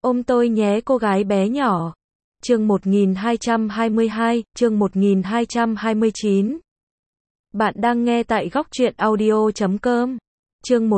Ôm tôi nhé cô gái bé nhỏ. Chương 1222, chương 1229. Bạn đang nghe tại góc truyện audio.com. Chương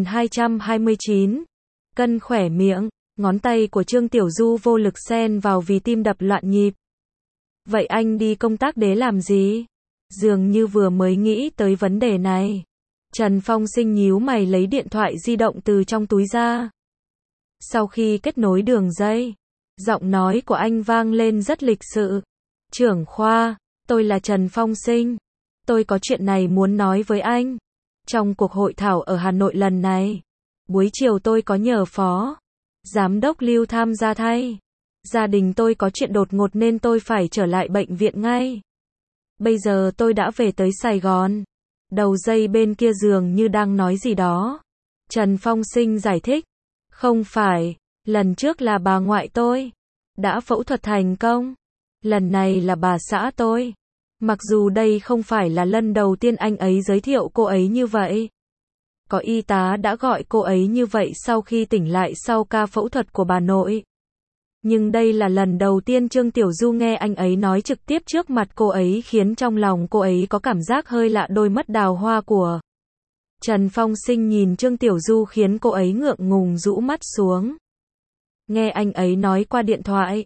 1229. Cân khỏe miệng, ngón tay của Trương Tiểu Du vô lực xen vào vì tim đập loạn nhịp. Vậy anh đi công tác đế làm gì? Dường như vừa mới nghĩ tới vấn đề này. Trần Phong Sinh nhíu mày lấy điện thoại di động từ trong túi ra. Sau khi kết nối đường dây, giọng nói của anh vang lên rất lịch sự. Trưởng khoa, tôi là Trần Phong Sinh. Tôi có chuyện này muốn nói với anh. Trong cuộc hội thảo ở Hà Nội lần này, buổi chiều tôi có nhờ phó giám đốc Lưu tham gia thay. Gia đình tôi có chuyện đột ngột nên tôi phải trở lại bệnh viện ngay. Bây giờ tôi đã về tới Sài Gòn. Đầu dây bên kia dường như đang nói gì đó. Trần Phong Sinh giải thích. Không phải, lần trước là bà ngoại tôi đã phẫu thuật thành công. Lần này là bà xã tôi. Mặc dù đây không phải là lần đầu tiên anh ấy giới thiệu cô ấy như vậy. Có y tá đã gọi cô ấy như vậy sau khi tỉnh lại sau ca phẫu thuật của bà nội. Nhưng đây là lần đầu tiên Trương Tiểu Du nghe anh ấy nói trực tiếp trước mặt cô ấy, khiến trong lòng cô ấy có cảm giác hơi lạ. Đôi mắt đào hoa của Trần Phong Sinh nhìn Trương Tiểu Du khiến cô ấy ngượng ngùng rũ mắt xuống. Nghe anh ấy nói qua điện thoại.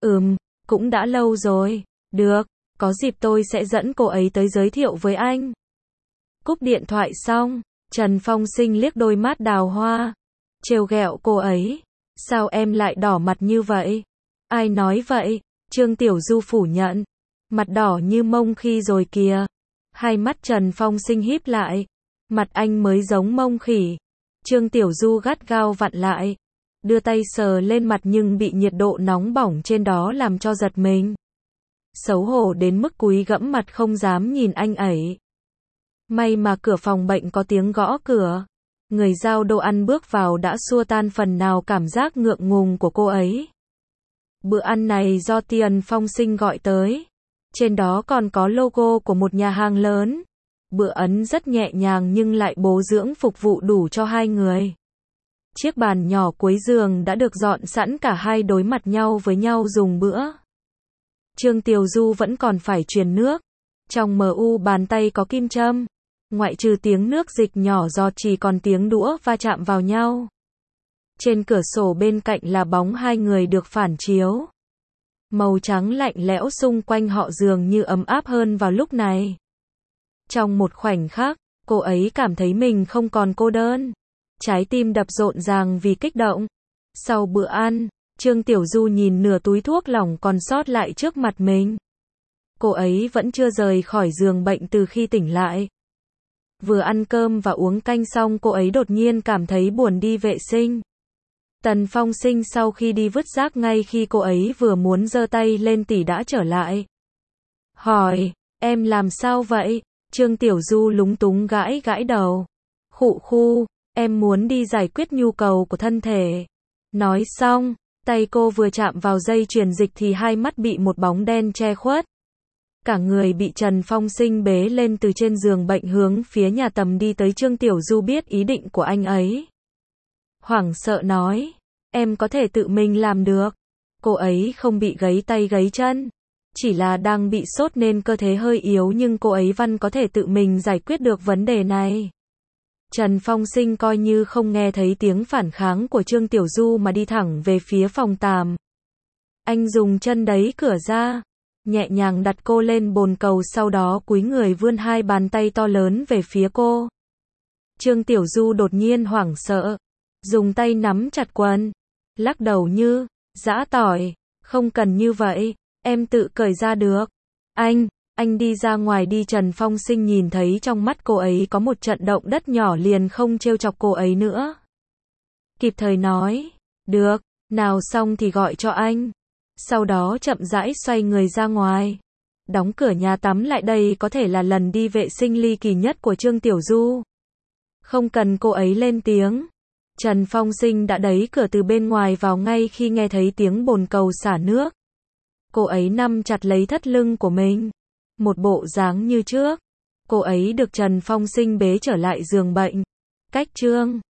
Cũng đã lâu rồi. Được, có dịp tôi sẽ dẫn cô ấy tới giới thiệu với anh. Cúp điện thoại xong, Trần Phong Sinh liếc đôi mắt đào hoa, trêu ghẹo cô ấy. Sao em lại đỏ mặt như vậy? Ai nói vậy? Trương Tiểu Du phủ nhận. Mặt đỏ như mông khi rồi kìa. Hai mắt Trần Phong Sinh híp lại. Mặt anh mới giống mông khỉ. Trương Tiểu Du gắt gao vặn lại. Đưa tay sờ lên mặt nhưng bị nhiệt độ nóng bỏng trên đó làm cho giật mình. Xấu hổ đến mức cúi gẫm mặt không dám nhìn anh ấy. May mà cửa phòng bệnh có tiếng gõ cửa. Người giao đồ ăn bước vào đã xua tan phần nào cảm giác ngượng ngùng của cô ấy. Bữa ăn này do Trần Phong Sinh gọi tới. Trên đó còn có logo của một nhà hàng lớn. Bữa ăn rất nhẹ nhàng nhưng lại bổ dưỡng, phục vụ đủ cho hai người. Chiếc bàn nhỏ cuối giường đã được dọn sẵn, cả hai đối mặt nhau với nhau dùng bữa. Trương Tiểu Du vẫn còn phải truyền nước. Trong mu bàn tay có kim châm. Ngoại trừ tiếng nước dịch nhỏ giọt chỉ còn tiếng đũa va chạm vào nhau. Trên cửa sổ bên cạnh là bóng hai người được phản chiếu. Màu trắng lạnh lẽo xung quanh họ dường như ấm áp hơn vào lúc này. Trong một khoảnh khắc, cô ấy cảm thấy mình không còn cô đơn. Trái tim đập rộn ràng vì kích động. Sau bữa ăn, Trương Tiểu Du nhìn nửa túi thuốc lỏng còn sót lại trước mặt mình. Cô ấy vẫn chưa rời khỏi giường bệnh từ khi tỉnh lại. Vừa ăn cơm và uống canh xong cô ấy đột nhiên cảm thấy buồn đi vệ sinh. Tần Phong Sinh sau khi đi vứt rác ngay khi cô ấy vừa muốn giơ tay lên tỉ đã trở lại. Hỏi, em làm sao vậy? Trương Tiểu Du lúng túng gãi gãi đầu. Khụ, em muốn đi giải quyết nhu cầu của thân thể. Nói xong, tay cô vừa chạm vào dây truyền dịch thì hai mắt bị một bóng đen che khuất. Cả người bị Trần Phong Sinh bế lên từ trên giường bệnh hướng phía nhà tắm đi tới. Trương Tiểu Du biết ý định của anh ấy. Hoảng sợ nói, em có thể tự mình làm được. Cô ấy không bị gãy tay gãy chân. Chỉ là đang bị sốt nên cơ thể hơi yếu, nhưng cô ấy vẫn có thể tự mình giải quyết được vấn đề này. Trần Phong Sinh coi như không nghe thấy tiếng phản kháng của Trương Tiểu Du mà đi thẳng về phía phòng tắm. Anh dùng chân đẩy cửa ra, nhẹ nhàng đặt cô lên bồn cầu, sau đó cúi người vươn hai bàn tay to lớn về phía cô. Trương Tiểu Du đột nhiên hoảng sợ, dùng tay nắm chặt quần, lắc đầu như giã tỏi, không cần như vậy, em tự cởi ra được. Anh đi ra ngoài đi. Trần Phong Sinh nhìn thấy trong mắt cô ấy có một trận động đất nhỏ liền không trêu chọc cô ấy nữa. Kịp thời nói, được, nào xong thì gọi cho anh. Sau đó chậm rãi xoay người ra ngoài. Đóng cửa nhà tắm lại. Đây có thể là lần đi vệ sinh ly kỳ nhất của Trương Tiểu Du. Không cần cô ấy lên tiếng. Trần Phong Sinh đã đẩy cửa từ bên ngoài vào ngay khi nghe thấy tiếng bồn cầu xả nước. Cô ấy nắm chặt lấy thắt lưng của mình. Một bộ dáng như trước. Cô ấy được Trần Phong Sinh bế trở lại giường bệnh. Cách Trương